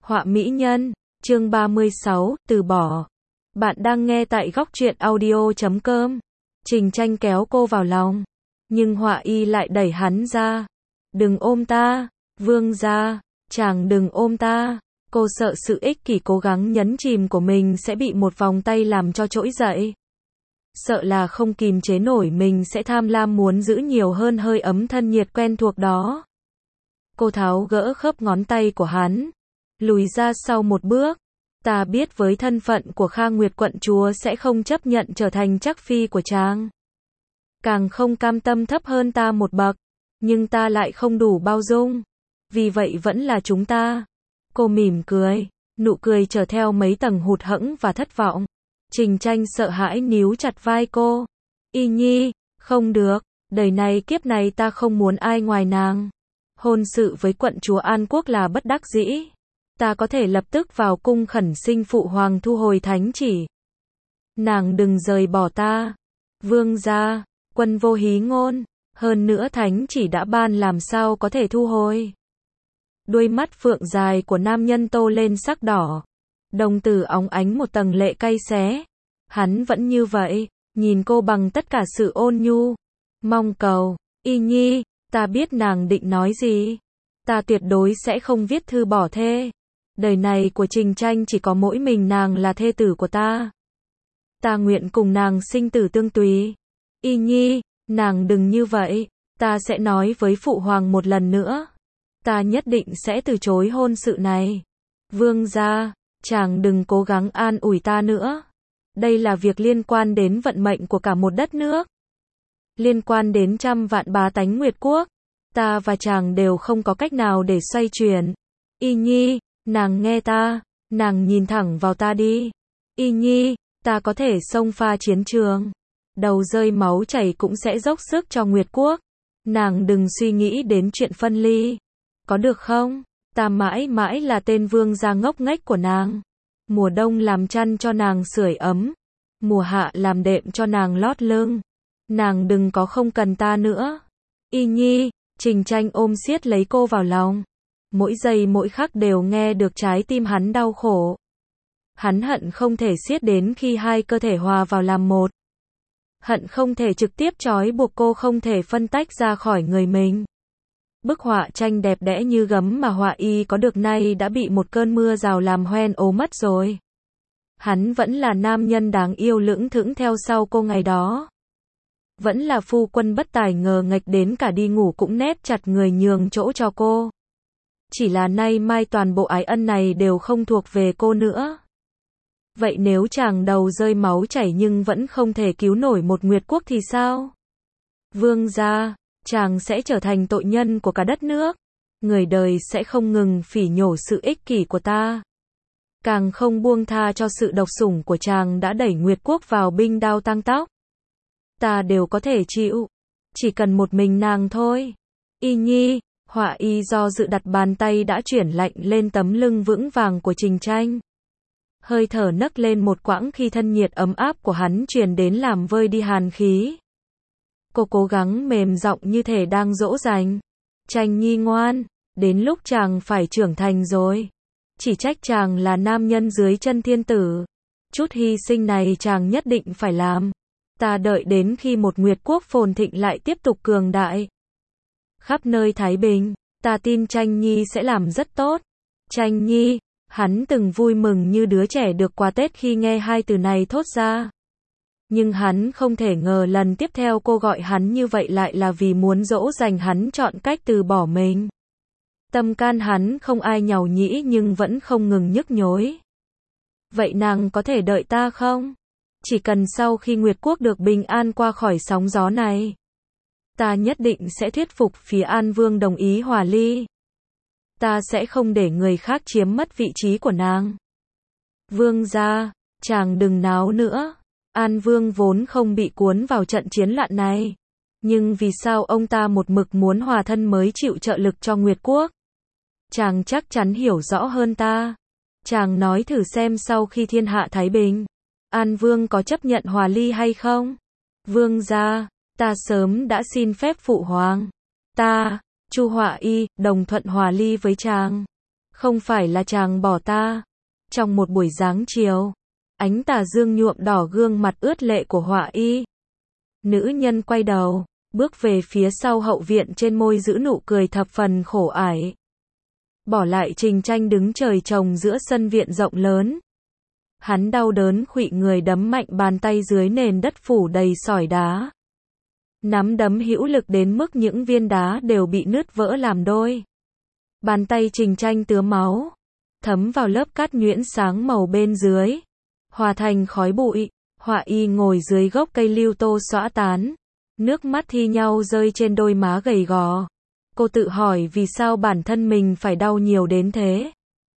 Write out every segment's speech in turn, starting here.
Họa mỹ nhân, chương 36, từ bỏ. Bạn đang nghe tại góc truyện audio.com. Trình Tranh kéo cô vào lòng, nhưng Họa Y lại đẩy hắn ra. Đừng ôm ta, Vương gia, chàng đừng ôm ta. Cô sợ sự ích kỷ cố gắng nhấn chìm của mình sẽ bị một vòng tay làm cho trỗi dậy. Sợ là không kìm chế nổi mình sẽ tham lam muốn giữ nhiều hơn hơi ấm thân nhiệt quen thuộc đó. Cô tháo gỡ khớp ngón tay của hắn, lùi ra sau một bước. Ta biết với thân phận của Kha Nguyệt quận chúa sẽ không chấp nhận trở thành chắc phi của chàng. Càng không cam tâm thấp hơn ta một bậc, nhưng ta lại không đủ bao dung. Vì vậy vẫn là chúng ta. Cô mỉm cười, nụ cười chở theo mấy tầng hụt hẫng và thất vọng. Trình Tranh sợ hãi níu chặt vai cô. Y Nhi, không được, đời này kiếp này ta không muốn ai ngoài nàng. Hôn sự với quận chúa An Quốc là bất đắc dĩ. Ta có thể lập tức vào cung khẩn xin phụ hoàng thu hồi thánh chỉ. Nàng đừng rời bỏ ta. Vương gia, quân vô hí ngôn. Hơn nữa thánh chỉ đã ban làm sao có thể thu hồi. Đuôi mắt phượng dài của nam nhân tô lên sắc đỏ. Đồng tử óng ánh một tầng lệ cay xé. Hắn vẫn như vậy, nhìn cô bằng tất cả sự ôn nhu. Mong cầu, Y Nhi, ta biết nàng định nói gì. Ta tuyệt đối sẽ không viết thư bỏ thê. Đời này của Trình Tranh chỉ có mỗi mình nàng là thê tử của ta. Ta nguyện cùng nàng sinh tử tương tùy. Y Nhi, nàng đừng như vậy. Ta sẽ nói với phụ hoàng một lần nữa. Ta nhất định sẽ từ chối hôn sự này. Vương gia, chàng đừng cố gắng an ủi ta nữa. Đây là việc liên quan đến vận mệnh của cả một đất nước. Liên quan đến trăm vạn bá tánh Nguyệt Quốc. Ta và chàng đều không có cách nào để xoay chuyển. Y Nhi, nàng nghe ta, nàng nhìn thẳng vào ta đi. Y Nhi, ta có thể xông pha chiến trường. Đầu rơi máu chảy cũng sẽ dốc sức cho Nguyệt Quốc. Nàng đừng suy nghĩ đến chuyện phân ly. Có được không? Ta mãi mãi là tên vương gia ngốc nghếch của nàng. Mùa đông làm chăn cho nàng sưởi ấm. Mùa hạ làm đệm cho nàng lót lưng. Nàng đừng có không cần ta nữa. Y Nhi, Trình Tranh ôm siết lấy cô vào lòng. Mỗi giây mỗi khắc đều nghe được trái tim hắn đau khổ. Hắn hận không thể siết đến khi hai cơ thể hòa vào làm một. Hận không thể trực tiếp trói buộc cô không thể phân tách ra khỏi người mình. Bức họa tranh đẹp đẽ như gấm mà Họa Y có được nay đã bị một cơn mưa rào làm hoen ố mất rồi. Hắn vẫn là nam nhân đáng yêu lững thững theo sau cô ngày đó. Vẫn là phu quân bất tài ngờ nghệch đến cả đi ngủ cũng nép chặt người nhường chỗ cho cô. Chỉ là nay mai toàn bộ ái ân này đều không thuộc về cô nữa. Vậy nếu chàng đầu rơi máu chảy nhưng vẫn không thể cứu nổi một Nguyệt Quốc thì sao? Vương gia, chàng sẽ trở thành tội nhân của cả đất nước. Người đời sẽ không ngừng phỉ nhổ sự ích kỷ của ta. Càng không buông tha cho sự độc sủng của chàng đã đẩy Nguyệt Quốc vào binh đao tăng tóc. Ta đều có thể chịu. Chỉ cần một mình nàng thôi. Y Nhi, Họa Y do dự đặt bàn tay đã chuyển lạnh lên tấm lưng vững vàng của Trình Tranh. Hơi thở nấc lên một quãng khi thân nhiệt ấm áp của hắn truyền đến làm vơi đi hàn khí. Cô cố gắng mềm giọng như thể đang dỗ dành. Tranh Nhi ngoan, đến lúc chàng phải trưởng thành rồi. Chỉ trách chàng là nam nhân dưới chân thiên tử. Chút hy sinh này chàng nhất định phải làm. Ta đợi đến khi một Nguyệt Quốc phồn thịnh lại tiếp tục cường đại. Khắp nơi thái bình, ta tin Tranh Nhi sẽ làm rất tốt. Tranh Nhi, hắn từng vui mừng như đứa trẻ được quà Tết khi nghe hai từ này thốt ra. Nhưng hắn không thể ngờ lần tiếp theo cô gọi hắn như vậy lại là vì muốn dỗ dành hắn chọn cách từ bỏ mình. Tâm can hắn không ai nhàu nhĩ nhưng vẫn không ngừng nhức nhối. Vậy nàng có thể đợi ta không? Chỉ cần sau khi Nguyệt Quốc được bình an qua khỏi sóng gió này. Ta nhất định sẽ thuyết phục phía An Vương đồng ý hòa ly. Ta sẽ không để người khác chiếm mất vị trí của nàng. Vương gia, chàng đừng náo nữa. An Vương vốn không bị cuốn vào trận chiến loạn này. Nhưng vì sao ông ta một mực muốn hòa thân mới chịu trợ lực cho Nguyệt Quốc? Chàng chắc chắn hiểu rõ hơn ta. Chàng nói thử xem sau khi thiên hạ thái bình, An Vương có chấp nhận hòa ly hay không? Vương gia, ta sớm đã xin phép phụ hoàng. Ta, Chu Họa Y, đồng thuận hòa ly với chàng. Không phải là chàng bỏ ta. Trong một buổi giáng chiều, ánh tà dương nhuộm đỏ gương mặt ướt lệ của Họa Y. Nữ nhân quay đầu, bước về phía sau hậu viện, trên môi giữ nụ cười thập phần khổ ải. Bỏ lại Trình Tranh đứng trời trồng giữa sân viện rộng lớn. Hắn đau đớn khuỵu người đấm mạnh bàn tay dưới nền đất phủ đầy sỏi đá. Nắm đấm hữu lực đến mức những viên đá đều bị nứt vỡ làm đôi. Bàn tay Trình Tranh tứa máu, thấm vào lớp cát nhuyễn sáng màu bên dưới, hòa thành khói bụi. Họa Y ngồi dưới gốc cây lưu tô xõa tán, nước mắt thi nhau rơi trên đôi má gầy gò. Cô tự hỏi vì sao bản thân mình phải đau nhiều đến thế.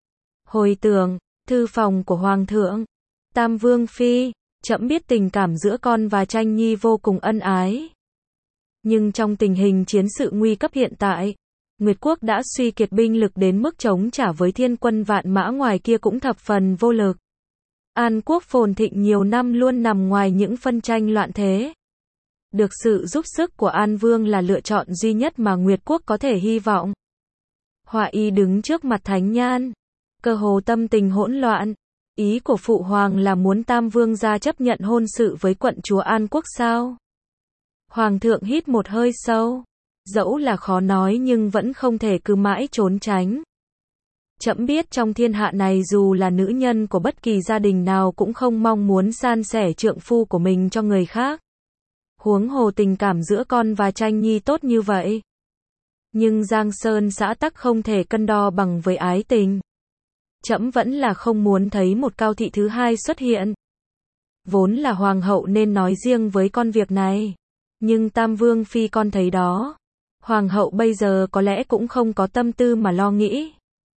Hồi tưởng, thư phòng của Hoàng thượng. Tam Vương Phi, trẫm biết tình cảm giữa con và Tranh Nhi vô cùng ân ái. Nhưng trong tình hình chiến sự nguy cấp hiện tại, Nguyệt Quốc đã suy kiệt binh lực đến mức chống trả với thiên quân vạn mã ngoài kia cũng thập phần vô lực. An Quốc phồn thịnh nhiều năm luôn nằm ngoài những phân tranh loạn thế. Được sự giúp sức của An Vương là lựa chọn duy nhất mà Nguyệt Quốc có thể hy vọng. Họa Y đứng trước mặt Thánh Nhan, cơ hồ tâm tình hỗn loạn. Ý của Phụ Hoàng là muốn Tam Vương gia chấp nhận hôn sự với quận chúa An Quốc sao? Hoàng thượng hít một hơi sâu, dẫu là khó nói nhưng vẫn không thể cứ mãi trốn tránh. Trẫm biết trong thiên hạ này dù là nữ nhân của bất kỳ gia đình nào cũng không mong muốn san sẻ trượng phu của mình cho người khác. Huống hồ tình cảm giữa con và Tranh Nhi tốt như vậy. Nhưng Giang Sơn xã tắc không thể cân đo bằng với ái tình. Trẫm vẫn là không muốn thấy một cao thị thứ hai xuất hiện. Vốn là hoàng hậu nên nói riêng với con việc này. Nhưng Tam Vương Phi con thấy đó. Hoàng hậu bây giờ có lẽ cũng không có tâm tư mà lo nghĩ.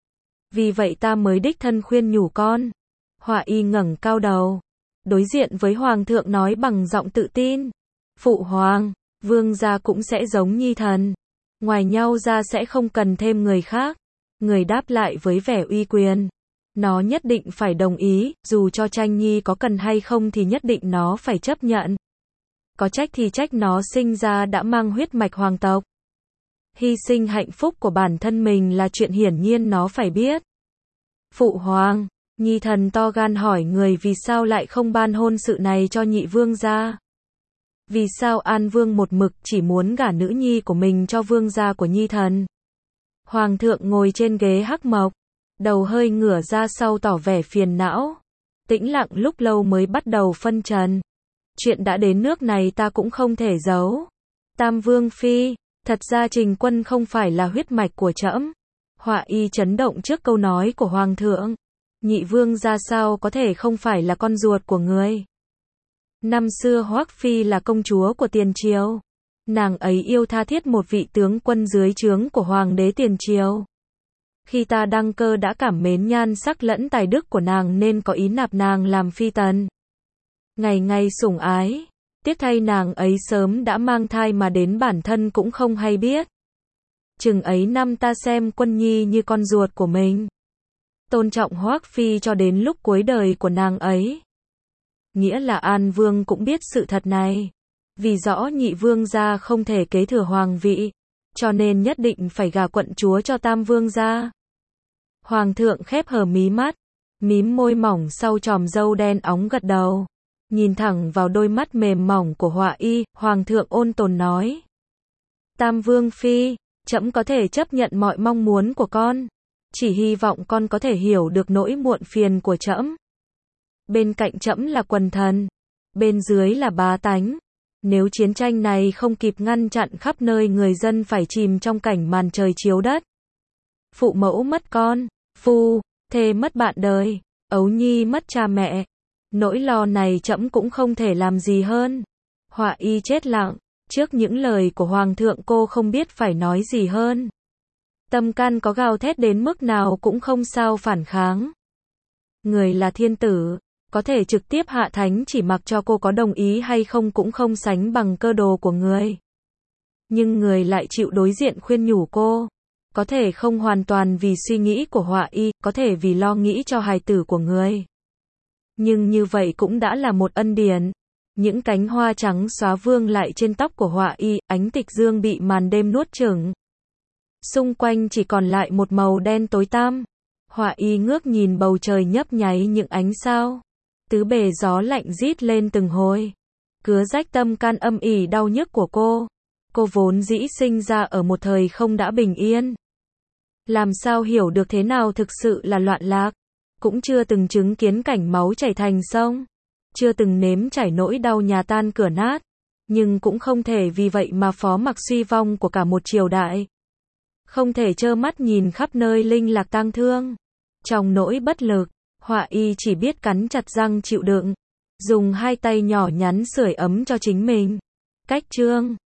Vì vậy ta mới đích thân khuyên nhủ con. Họa Y ngẩng cao đầu, đối diện với Hoàng thượng nói bằng giọng tự tin. Phụ Hoàng, Vương gia cũng sẽ giống Nhi thần. Ngoài nhau ra sẽ không cần thêm người khác. Người đáp lại với vẻ uy quyền. Nó nhất định phải đồng ý, dù cho Tranh Nhi có cần hay không thì nhất định nó phải chấp nhận. Có trách thì trách nó sinh ra đã mang huyết mạch hoàng tộc. Hy sinh hạnh phúc của bản thân mình là chuyện hiển nhiên nó phải biết. Phụ Hoàng, Nhi thần to gan hỏi người vì sao lại không ban hôn sự này cho nhị vương gia. Vì sao An Vương một mực chỉ muốn gả nữ nhi của mình cho vương gia của Nhi thần. Hoàng thượng ngồi trên ghế hắc mộc, đầu hơi ngửa ra sau tỏ vẻ phiền não. Tĩnh lặng lúc lâu mới bắt đầu phân trần. Chuyện đã đến nước này ta cũng không thể giấu. Tam Vương Phi, thật ra Trình Quân không phải là huyết mạch của trẫm. Họa Y chấn động trước câu nói của Hoàng thượng. Nhị vương gia sao có thể không phải là con ruột của người. Năm xưa Hoắc Phi là công chúa của Tiền Triều. Nàng ấy yêu tha thiết một vị tướng quân dưới trướng của Hoàng đế Tiền Triều. Khi ta đăng cơ đã cảm mến nhan sắc lẫn tài đức của nàng nên có ý nạp nàng làm phi tần. Ngày ngày sủng ái. Tiếc thay nàng ấy sớm đã mang thai mà đến bản thân cũng không hay biết. Chừng ấy năm ta xem Quân Nhi như con ruột của mình. Tôn trọng Hoắc Phi cho đến lúc cuối đời của nàng ấy. Nghĩa là An Vương cũng biết sự thật này. Vì rõ nhị vương gia không thể kế thừa hoàng vị. Cho nên nhất định phải gả quận chúa cho Tam Vương gia. Hoàng thượng khép hờ mí mắt. Mím môi mỏng sau chòm râu đen óng gật đầu. Nhìn thẳng vào đôi mắt mềm mỏng của Họa Y, Hoàng thượng ôn tồn nói. Tam Vương Phi, trẫm có thể chấp nhận mọi mong muốn của con. Chỉ hy vọng con có thể hiểu được nỗi muộn phiền của trẫm. Bên cạnh trẫm là quần thần. Bên dưới là bá tánh. Nếu chiến tranh này không kịp ngăn chặn khắp nơi người dân phải chìm trong cảnh màn trời chiếu đất. Phụ mẫu mất con, phu, thê mất bạn đời, ấu nhi mất cha mẹ. Nỗi lo này trẫm cũng không thể làm gì hơn. Họa Y chết lặng, trước những lời của Hoàng thượng cô không biết phải nói gì hơn. Tâm can có gào thét đến mức nào cũng không sao phản kháng. Người là thiên tử, có thể trực tiếp hạ thánh chỉ mặc cho cô có đồng ý hay không cũng không sánh bằng cơ đồ của người. Nhưng người lại chịu đối diện khuyên nhủ cô. Có thể không hoàn toàn vì suy nghĩ của Họa Y, có thể vì lo nghĩ cho hài tử của người. Nhưng như vậy cũng đã là một ân điển. Những cánh hoa trắng xóa vương lại trên tóc của Họa Y, ánh tịch dương bị màn đêm nuốt chửng. Xung quanh chỉ còn lại một màu đen tối tăm. Họa y ngước nhìn bầu trời nhấp nháy những ánh sao. Tứ bề gió lạnh rít lên từng hồi. Cứa rách tâm can âm ỉ đau nhức của cô. Cô vốn dĩ sinh ra ở một thời không đã bình yên. Làm sao hiểu được thế nào thực sự là loạn lạc. Cũng chưa từng chứng kiến cảnh máu chảy thành sông. Chưa từng nếm trải nỗi đau nhà tan cửa nát. Nhưng cũng không thể vì vậy mà phó mặc suy vong của cả một triều đại. Không thể trơ mắt nhìn khắp nơi linh lạc tang thương. Trong nỗi bất lực, Họa y chỉ biết cắn chặt răng chịu đựng. Dùng hai tay nhỏ nhắn sưởi ấm cho chính mình. Cách chương